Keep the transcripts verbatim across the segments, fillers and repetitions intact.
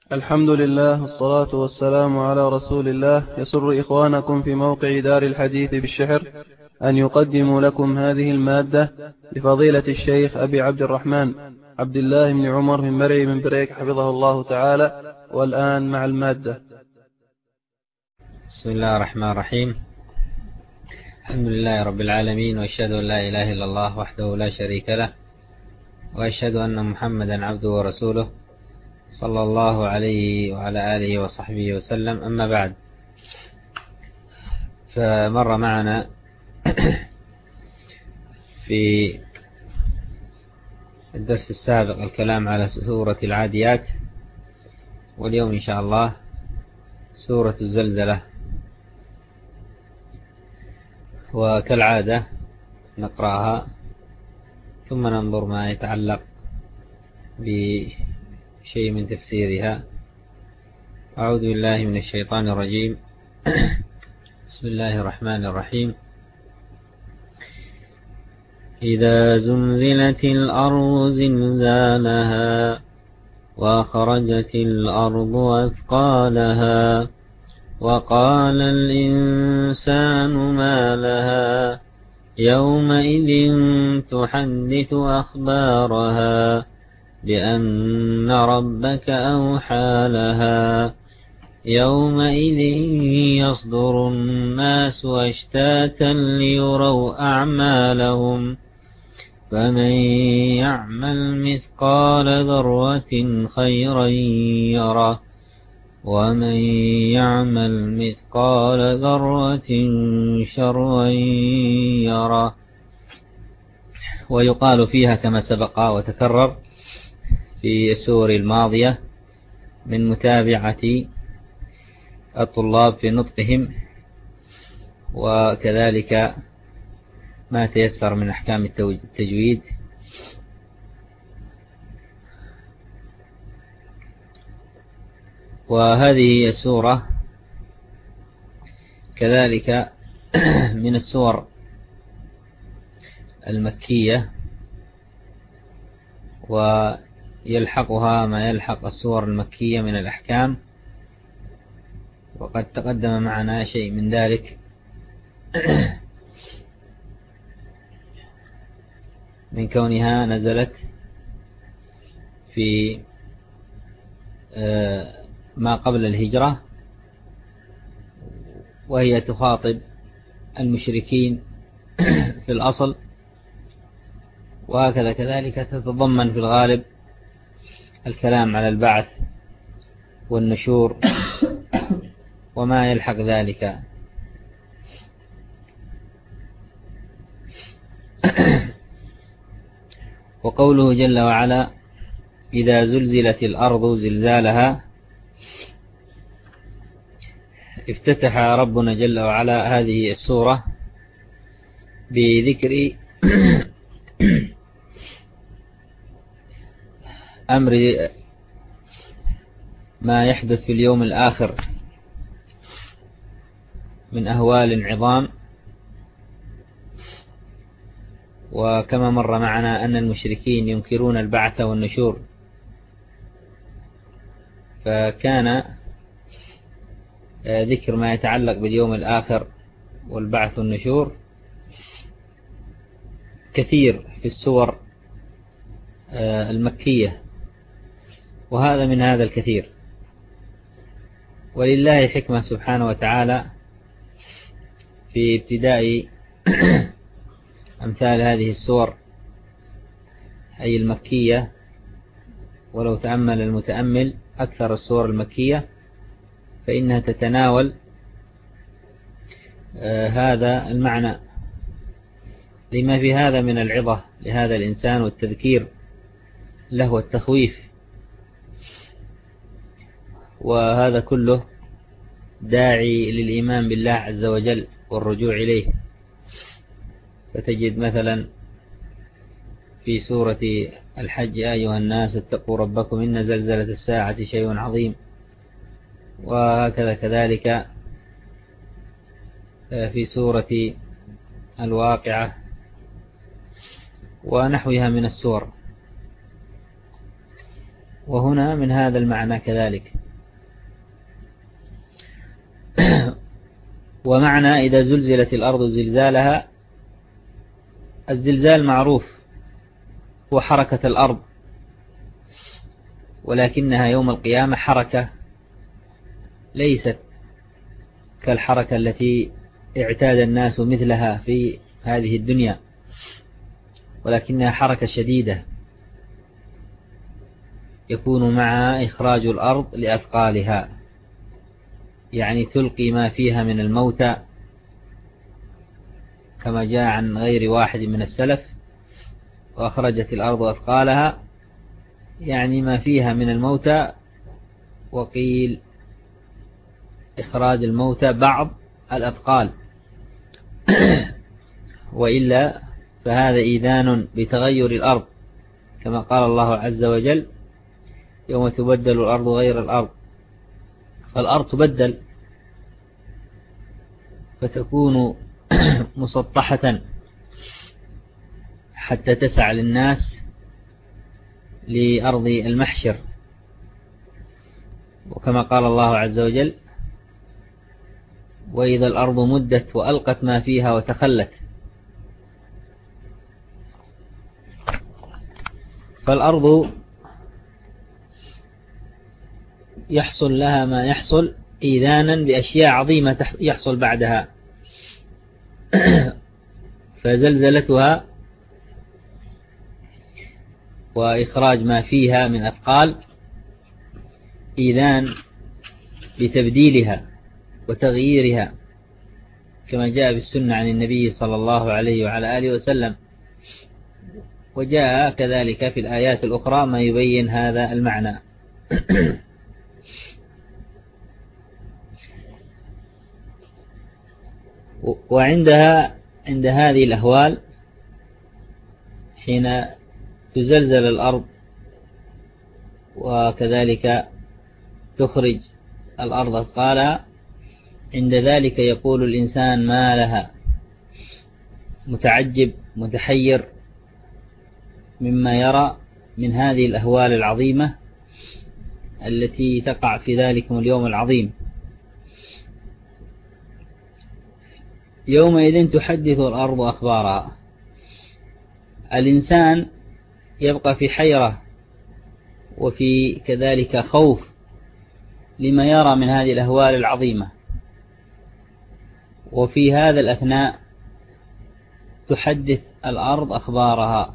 الحمد لله والصلاة والسلام على رسول الله. يسر إخوانكم في موقع دار الحديث بالشحر أن يقدموا لكم هذه المادة لفضيلة الشيخ أبي عبد الرحمن عبد الله بن عمر من مرعي من بريك حفظه الله تعالى. والآن مع المادة. بسم الله الرحمن الرحيم. الحمد لله رب العالمين، وأشهد أن لا إله إلا الله وحده لا شريك له، وأشهد أن محمدا عبده ورسوله صلى الله عليه وعلى آله وصحبه وسلم. أما بعد، فمر معنا في الدرس السابق الكلام على سورة العاديات، واليوم إن شاء الله سورة الزلزلة. وكالعادة نقرأها ثم ننظر ما يتعلق بشيء من تفسيرها. أعوذ بالله من الشيطان الرجيم. بسم الله الرحمن الرحيم. إذا زلزلت الأرض زلزالها وأخرجت الأرض أثقالها وقال الإنسان ما لها يومئذ تحدث أخبارها بأن ربك أوحى لها يومئذ يصدر الناس أشتاتا ليروا أعمالهم فمن يعمل مثقال ذرة خيرا يره ومن يعمل مثقال ذرة شرا يره. ويقال فيها كما سبق وتكرر في السور الماضية من متابعة الطلاب في نطقهم، وكذلك ما تيسر من أحكام التجويد. وهذه السورة كذلك من السور المكية، ويلحقها ما يلحق السور المكية من الأحكام، وقد تقدم معنا شيء من ذلك من كونها نزلت في ما قبل الهجرة، وهي تخاطب المشركين في الأصل، وهكذا كذلك تتضمن في الغالب الكلام على البعث والنشور وما يلحق ذلك. وقوله جل وعلا إذا زلزلت الأرض زلزالها، افتتح ربنا جل وعلا هذه السورة بذكر أمر ما يحدث في اليوم الآخر من أهوال عظام. وكما مر معنا أن المشركين ينكرون البعث والنشور، فكان ذكر ما يتعلق باليوم الآخر والبعث والنشور كثير في السور المكية، وهذا من هذا الكثير. ولله حكمة سبحانه وتعالى في ابتداء أمثال هذه السور أي المكية. ولو تأمل المتأمل أكثر السور المكية فإنها تتناول آه هذا المعنى، لما في هذا من العظة لهذا الإنسان والتذكير له والتخويف، وهذا كله داعي للإيمان بالله عز وجل والرجوع إليه. فتجد مثلا في سورة الحج يا أيها الناس اتقوا ربكم إن زلزلة الساعة شيء عظيم، وهكذا كذلك في سورة الواقعة ونحوها من السور. وهنا من هذا المعنى كذلك. ومعنى إذا زلزلت الأرض زلزالها، الزلزال معروف هو حركة الأرض، ولكنها يوم القيامة حركة ليست كالحركة التي اعتاد الناس مثلها في هذه الدنيا، ولكنها حركة شديدة يكون معها إخراج الأرض لأثقالها، يعني تلقي ما فيها من الموتى، كما جاء عن غير واحد من السلف: وأخرجت الأرض أثقالها، يعني ما فيها من الموتى. وقيل إخراج الموتى بعض الأثقال، وإلا فهذا إيذان بتغير الأرض، كما قال الله عز وجل: يوم تبدل الأرض غير الأرض. فالأرض تبدل فتكون مسطحة حتى تسع للناس لأرض المحشر، وكما قال الله عز وجل: وإذا الأرض مدت وألقت ما فيها وتخلت. فالأرض يحصل لها ما يحصل إيذانا بأشياء عظيمة يحصل بعدها. فزلزلتها وإخراج ما فيها من أثقال إيذان بتبديلها وتغييرها، كما جاء بالسنة عن النبي صلى الله عليه وعلى آله وسلم، وجاء كذلك في الآيات الأخرى ما يبين هذا المعنى. وعندها عند هذه الأهوال، حين تزلزل الأرض وكذلك تخرج الأرض أثقالها، عند ذلك يقول الإنسان: ما لها، متعجب متحير مما يرى من هذه الأهوال العظيمة التي تقع في ذلكم اليوم العظيم. يومئذ تحدث الأرض أخبارها. الإنسان يبقى في حيرة وفي كذلك خوف لما يرى من هذه الأهوال العظيمة، وفي هذا الأثناء تحدث الأرض أخبارها،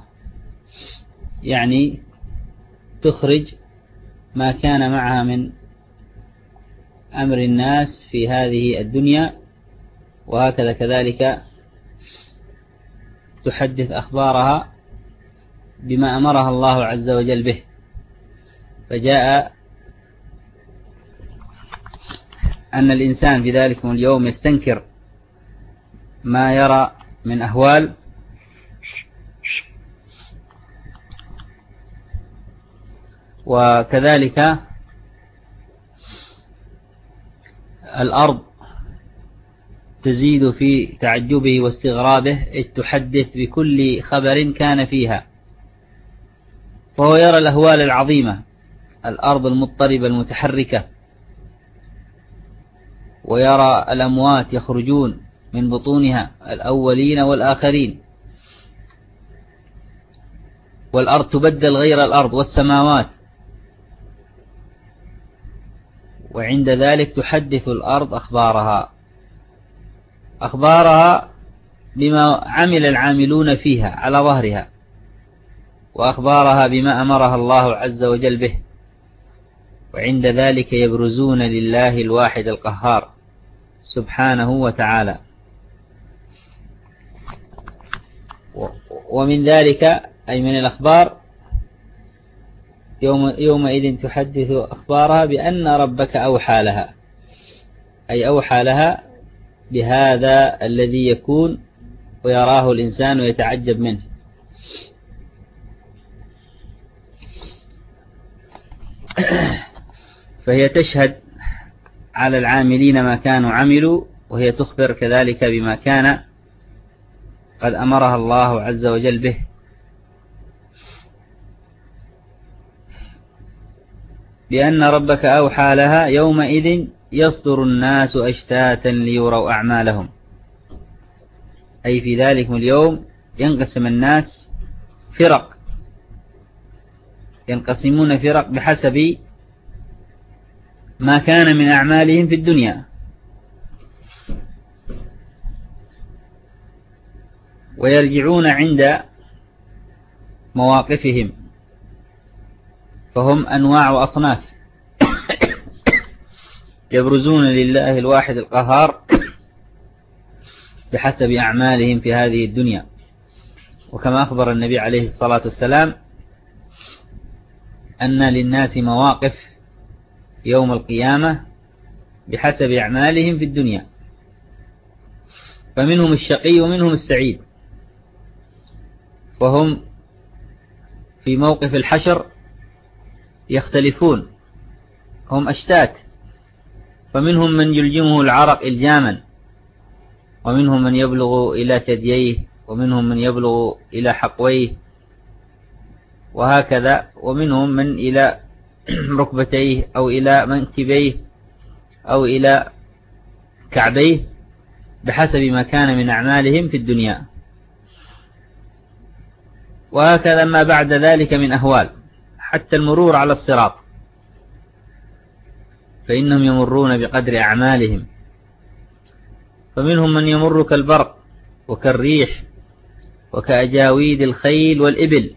يعني تخرج ما كان معها من أمر الناس في هذه الدنيا، وهكذا كذلك تحدث أخبارها بما أمرها الله عز وجل به. فجاء أن الإنسان في ذلك اليوم يستنكر ما يرى من أهوال، وكذلك الأرض تزيد في تعجبه واستغرابه، إذ تحدث بكل خبر كان فيها، وهو يرى الأهوال العظيمة، الأرض المضطربة المتحركة، ويرى الأموات يخرجون من بطونها، الأولين والآخرين، والأرض تبدل غير الأرض والسماوات. وعند ذلك تحدث الأرض أخبارها أخبارها بما عمل العاملون فيها على ظهرها، وأخبارها بما أمرها الله عز وجل به. وعند ذلك يبرزون لله الواحد القهار سبحانه وتعالى. ومن ذلك أي من الأخبار: يوم يومئذ تحدث أخبارها بأن ربك أوحى لها، أي أوحى لها بهذا الذي يكون ويراه الإنسان ويتعجب منه. فهي تشهد على العاملين ما كانوا عملوا، وهي تخبر كذلك بما كان قد أمرها الله عز وجل به. بأن ربك أوحى لها يومئذ يصدر الناس أشتاتا ليروا أعمالهم، أي في ذلك اليوم ينقسم الناس فرق، ينقسمون فرق بحسب ما كان من أعمالهم في الدنيا، ويرجعون عند مواقفهم، فهم أنواع وأصناف يبرزون لله الواحد القهار بحسب أعمالهم في هذه الدنيا. وكما أخبر النبي عليه الصلاة والسلام أن للناس مواقف يوم القيامة بحسب أعمالهم في الدنيا، فمنهم الشقي ومنهم السعيد، وهم في موقف الحشر يختلفون، هم أشتات، فمنهم من يلجمه العرق إلجاما، ومنهم من يبلغ إلى ثدييه، ومنهم من يبلغ إلى حقويه، وهكذا، ومنهم من إلى ركبتيه أو إلى منكبيه أو إلى كعبيه بحسب ما كان من أعمالهم في الدنيا. وهكذا ما بعد ذلك من أهوال، حتى المرور على الصراط فإنهم يمرون بقدر أعمالهم، فمنهم من يمر كالبرق وكالريح وكأجاويد الخيل والإبل،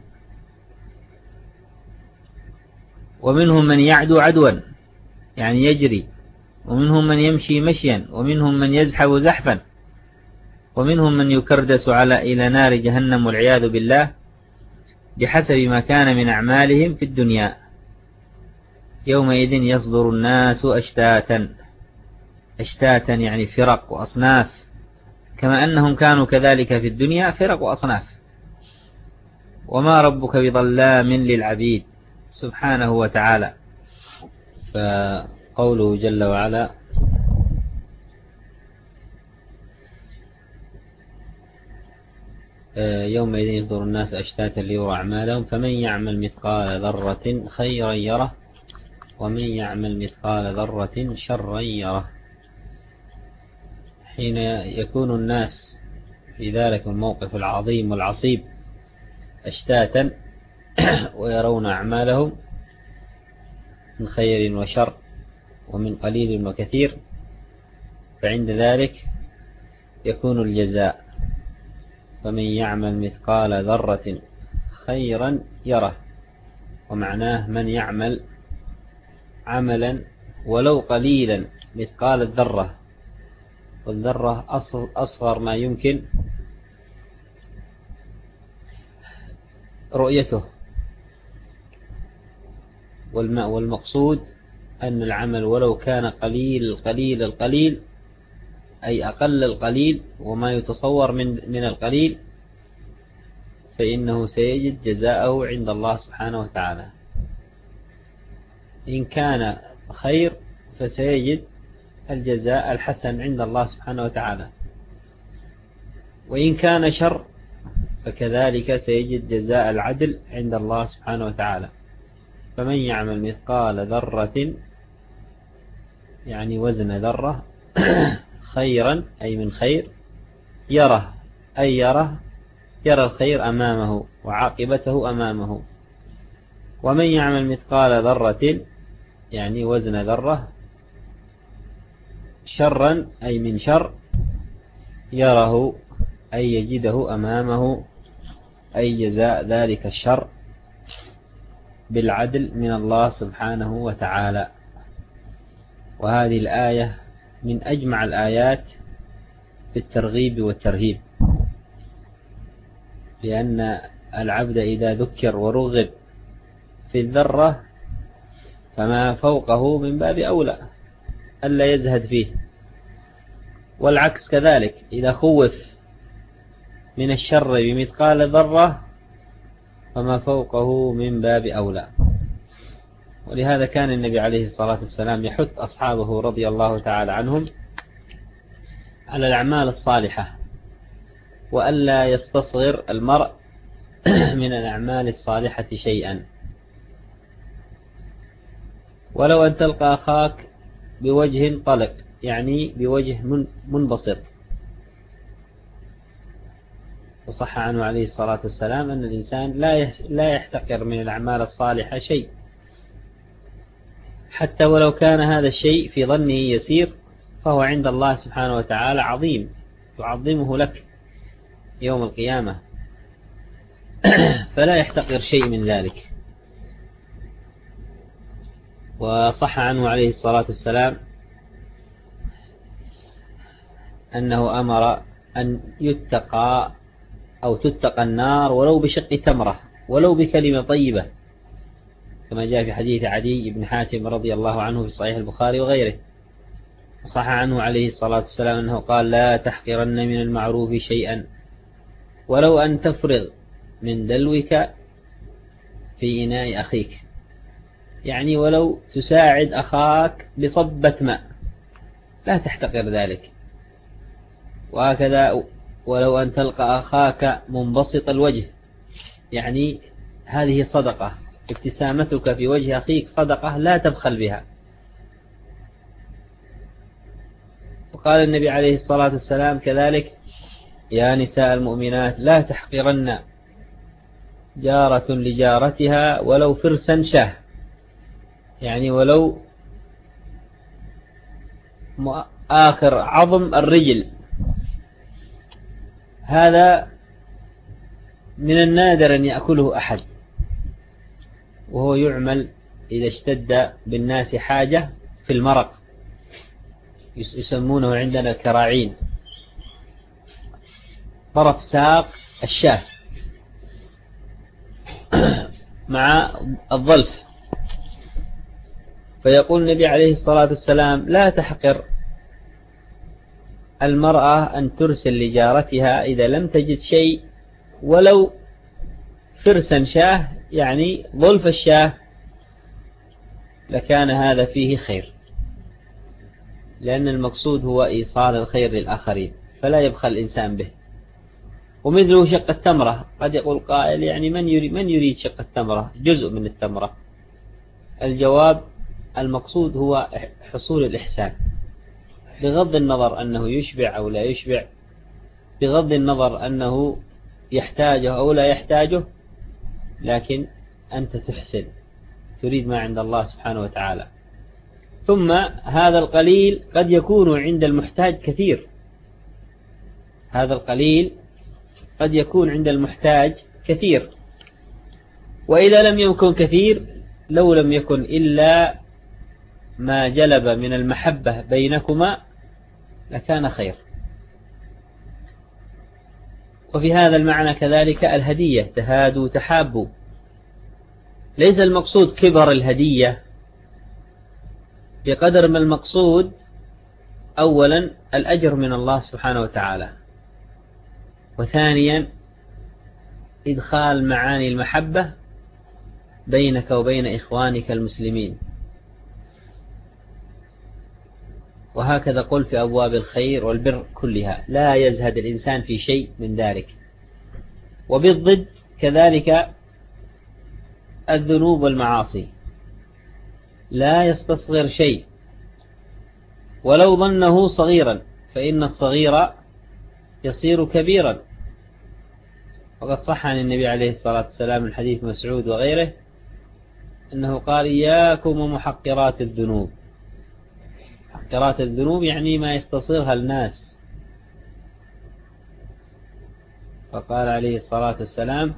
ومنهم من يعدو عدوا يعني يجري، ومنهم من يمشي مشيا، ومنهم من يزحف زحفا، ومنهم من يكردس على إلى نار جهنم والعياذ بالله بحسب ما كان من أعمالهم في الدنيا. يومئذ يصدر الناس أشتاتا، أشتاتا يعني فرق وأصناف، كما أنهم كانوا كذلك في الدنيا فرق وأصناف. وما ربك بظلام للعبيد سبحانه وتعالى. فقوله جل وعلا يومئذ يصدر الناس أشتاتا ليروا أعمالهم فمن يعمل مثقال ذرة خيرا يره ومن يعمل مثقال ذرة شرا يره. حين يكون الناس في ذلك الموقف العظيم والعصيب أشتاتا ويرون أعمالهم من خير وشر ومن قليل وكثير، فعند ذلك يكون الجزاء فمن يعمل مثقال ذرة خيرا يره، ومعناه من يعمل عملا ولو قليلا مثقال الذرة، والذرة أصغر ما يمكن رؤيته، والمقصود أن العمل ولو كان قليل القليل القليل أي أقل القليل وما يتصور من من القليل، فإنه سيجد جزاءه عند الله سبحانه وتعالى. إن كان خير فسيجد الجزاء الحسن عند الله سبحانه وتعالى، وإن كان شر فكذلك سيجد جزاء العدل عند الله سبحانه وتعالى. فمن يعمل مثقال ذرة يعني وزن ذرة خيرا أي من خير يره أي يره يرى الخير أمامه وعاقبته أمامه، ومن يعمل مثقال ذرة يعني وزن ذرة شرا أي من شر يره أي يجده أمامه، أي جزاء ذلك الشر بالعدل من الله سبحانه وتعالى. وهذه الآية من أجمع الآيات في الترغيب والترهيب، لأن العبد إذا ذكر ورغب في الذرة فما فوقه من باب أولى ألا يزهد فيه، والعكس كذلك إذا خوف من الشر بمثقال ذرة فما فوقه من باب أولى. ولهذا كان النبي عليه الصلاة والسلام يحث أصحابه رضي الله تعالى عنهم على الأعمال الصالحة، وألا يستصغر المرء من الأعمال الصالحة شيئا. ولو أن تلقى أخاك بوجه طلق، يعني بوجه منبسط. وصح عنه عليه الصلاة والسلام أن الإنسان لا يحتقر من الأعمال الصالحة شيء، حتى ولو كان هذا الشيء في ظنه يسير، فهو عند الله سبحانه وتعالى عظيم، يعظمه لك يوم القيامة. فلا يحتقر شيء من ذلك. وصح عنه عليه الصلاة والسلام أنه أمر أن يتقى أو تتقى النار ولو بشق تمرة، ولو بكلمة طيبة، كما جاء في حديث عدي بن حاتم رضي الله عنه في صحيح البخاري وغيره. صح عنه عليه الصلاة والسلام أنه قال: لا تحقرن من المعروف شيئا ولو أن تفرغ من دلوك في إناء أخيك، يعني ولو تساعد أخاك بصبة ماء لا تحتقر ذلك. وهكذا ولو أن تلقى أخاك منبسط الوجه، يعني هذه صدقة، ابتسامتك في وجه أخيك صدقة لا تبخل بها. وقال النبي عليه الصلاة والسلام كذلك: يا نساء المؤمنات لا تحقرن جارة لجارتها ولو فرسا شاه، يعني ولو آخر عظم الرجل. هذا من النادر أن يأكله أحد، وهو يعمل إذا اشتد بالناس حاجة في المرق، يسمونه عندنا الكراعين، طرف ساق الشاه مع الظلف. فيقول النبي عليه الصلاة والسلام: لا تحقر المرأة أن ترسل لجارتها إذا لم تجد شيء ولو فرسا شاه، يعني ظلف الشاه، لكان هذا فيه خير، لأن المقصود هو إيصال الخير للآخرين، فلا يبخل الإنسان به. ومثله شق التمرة، قد يقول قائل: يعني من يريد, من يريد شق التمرة؟ جزء من التمرة. الجواب: المقصود هو حصول الإحسان، بغض النظر أنه يشبع أو لا يشبع، بغض النظر أنه يحتاجه أو لا يحتاجه، لكن أنت تحسن، تريد ما عند الله سبحانه وتعالى. ثم هذا القليل قد يكون عند المحتاج كثير، هذا القليل قد يكون عند المحتاج كثير. وإذا لم يكن كثير، لو لم يكن إلا ما جلب من المحبة بينكما لكان خير. وفي هذا المعنى كذلك الهدية: تهادوا تحابوا. ليس المقصود كبر الهدية، بقدر ما المقصود أولا الأجر من الله سبحانه وتعالى، وثانيا إدخال معاني المحبة بينك وبين إخوانك المسلمين. وهكذا قل في أبواب الخير والبر كلها، لا يزهد الإنسان في شيء من ذلك. وبالضد كذلك الذنوب والمعاصي، لا يستصغر شيء ولو ظنه صغيرا، فإن الصغير يصير كبيرا. وقد صح عن النبي عليه الصلاة والسلام من حديث مسعود وغيره أنه قال: إياكم ومحقرات الذنوب. محقرات الذنوب يعني ما يستصغرها الناس. فقال عليه الصلاة والسلام: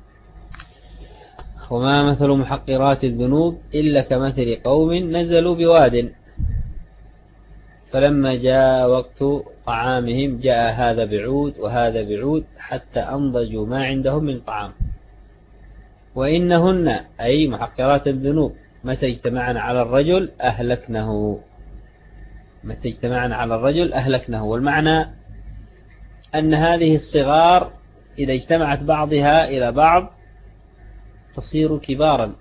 وما مثل محقرات الذنوب إلا كمثل قوم نزلوا بواد، فلما جاء وقت طعامهم جاء هذا بعود وهذا بعود حتى أنضجوا ما عندهم من طعام. وإنهن أي محقرات الذنوب متى اجتمعن على الرجل أهلكنه، متى اجتمعن على الرجل أهلكنه. والمعنى أن هذه الصغار إذا اجتمعت بعضها إلى بعض تصير كبارا.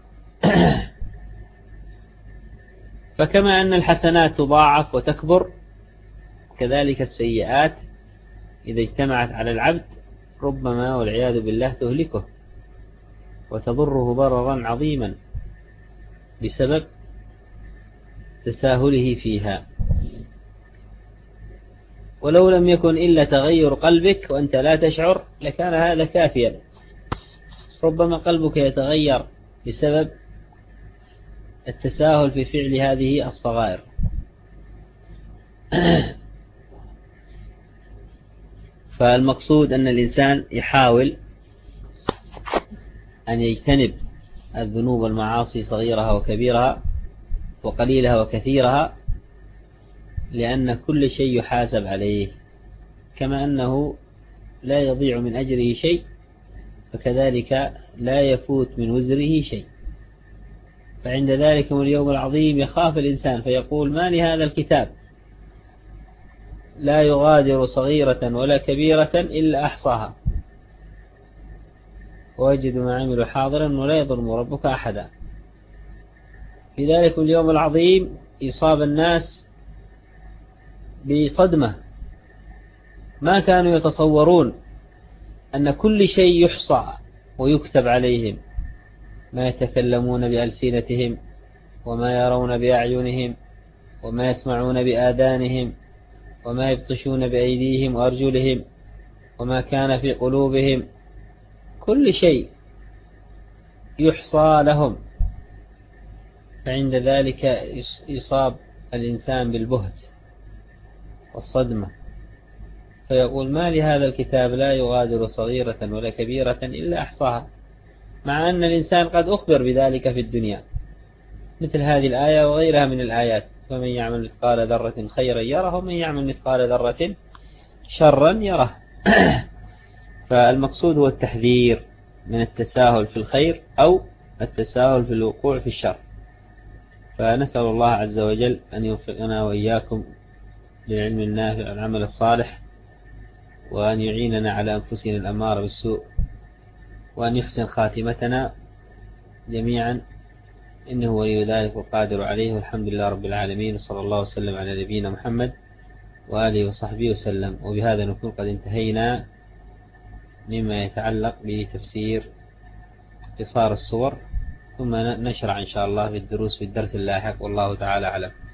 فكما أن الحسنات تضاعف وتكبر، كذلك السيئات إذا اجتمعت على العبد ربما والعياذ بالله تهلكه وتضره ضررا عظيما بسبب تساهله فيها. ولو لم يكن إلا تغير قلبك وأنت لا تشعر لكان هذا كافيا. ربما قلبك يتغير بسبب التساهل في فعل هذه الصغائر. فالمقصود أن الإنسان يحاول أن يجتنب الذنوب والمعاصي صغيرها وكبيرها وقليلها وكثيرها، لأن كل شيء يحاسب عليه، كما أنه لا يضيع من أجره شيء فكذلك لا يفوت من وزره شيء. فعند ذلك اليوم العظيم يخاف الإنسان فيقول: ما لهذا الكتاب لا يغادر صغيرة ولا كبيرة إلا أحصاها ووجد ما عملوا حاضرا ولا يظلم ربك أحدا. في ذلك اليوم العظيم يصاب الناس بصدمة، ما كانوا يتصورون أن كل شيء يحصى ويكتب عليهم، ما يتكلمون بألسنتهم وما يرون بأعينهم وما يسمعون بآذانهم وما يبطشون بأيديهم وأرجلهم وما كان في قلوبهم، كل شيء يحصى لهم. فعند ذلك يصاب الإنسان بالبهت والصدمة فيقول: ما لهذا الكتاب لا يغادر صغيرة ولا كبيرة إلا أحصاها، مع أن الإنسان قد أخبر بذلك في الدنيا، مثل هذه الآية وغيرها من الآيات: فمن يعمل مثقال ذرة خيرا يره ومن يعمل مثقال ذرة شرا يره. فالمقصود هو التحذير من التساهل في الخير أو التساهل في الوقوع في الشر. فنسأل الله عز وجل أن يوفقنا وإياكم للعلم النافع والعمل الصالح، وأن يعيننا على أنفسنا الأمارة بالسوء، وأن يحسن خاتمتنا جميعا، إنه ولي ذلك والقادر عليه. والحمد لله رب العالمين، وصلى الله وسلم على نبينا محمد وآله وصحبه وسلم. وبهذا نكون قد انتهينا مما يتعلق بتفسير قصار الصور، ثم نشرع إن شاء الله في الدروس في الدرس اللاحق، والله تعالى أعلم.